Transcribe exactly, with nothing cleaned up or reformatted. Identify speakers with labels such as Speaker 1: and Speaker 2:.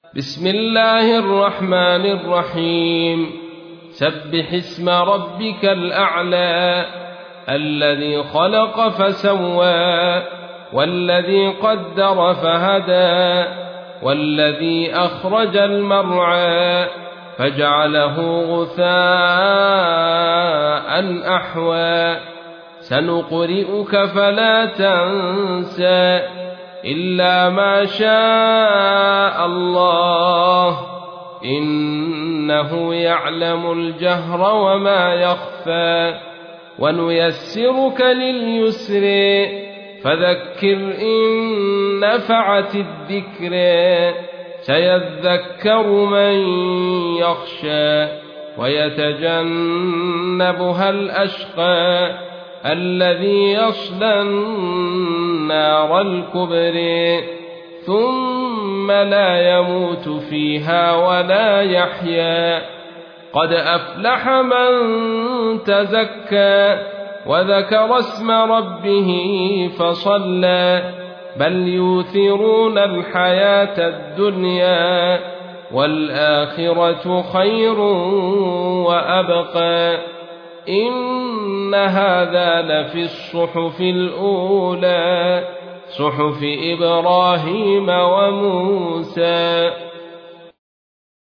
Speaker 1: بسم الله الرحمن الرحيم سبح اسم ربك الأعلى الذي خلق فسوى والذي قدر فهدى والذي أخرج المرعى فجعله غثاء أحوى سنقرئك فلا تنسى إلا ما شاء الله إنه يعلم الجهر وما يخفى ونيسرك لليسر فذكر إن نفعت الذكر سيذكر من يخشى ويتجنبها الأشقى الذي يصلى النار الكبرى ثم لا يموت فيها ولا يحيا قد أفلح من تزكى وذكر اسم ربه فصلى بل يؤثرون الحياة الدنيا والآخرة خير وأبقى إن هذا لفي الصحف الأولى صحف إبراهيم وموسى.